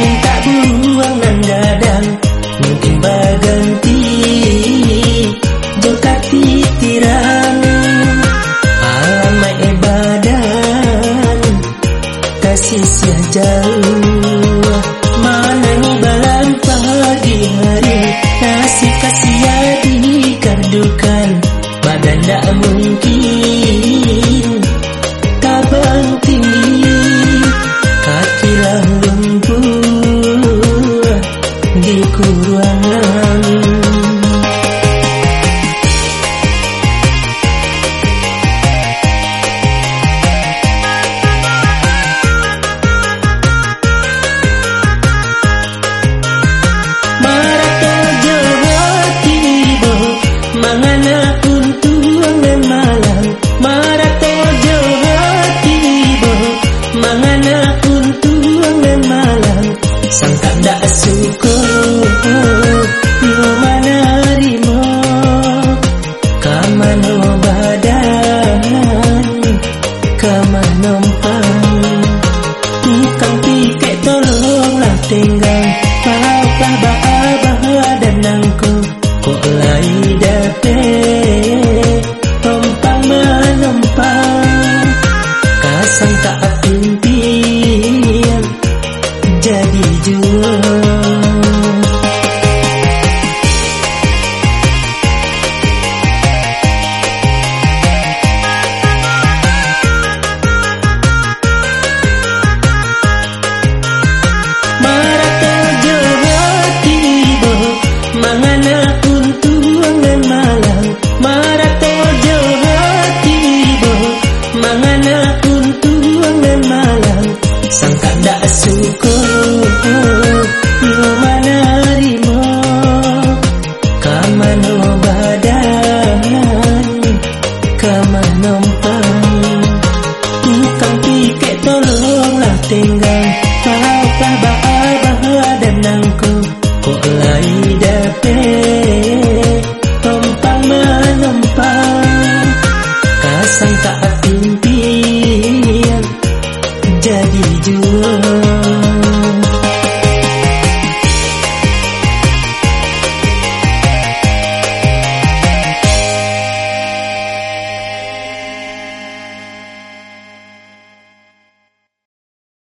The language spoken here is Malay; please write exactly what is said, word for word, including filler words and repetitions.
minta buang nan gadang, mungkin baganti jokat titiran. Alamai ebadan kasih sia jauh, mana balan pagi hari nasib kasia dikardukan, badan tak mungkin tabang tinggi, kaki lah lembut di kuruangan. Syukur yo manarimo kamano badan kamanompang tukang piket tolonglah tenggang pauplah bahagia nangko kok lai date tompang manompang kasang tak pimpin jadi jual.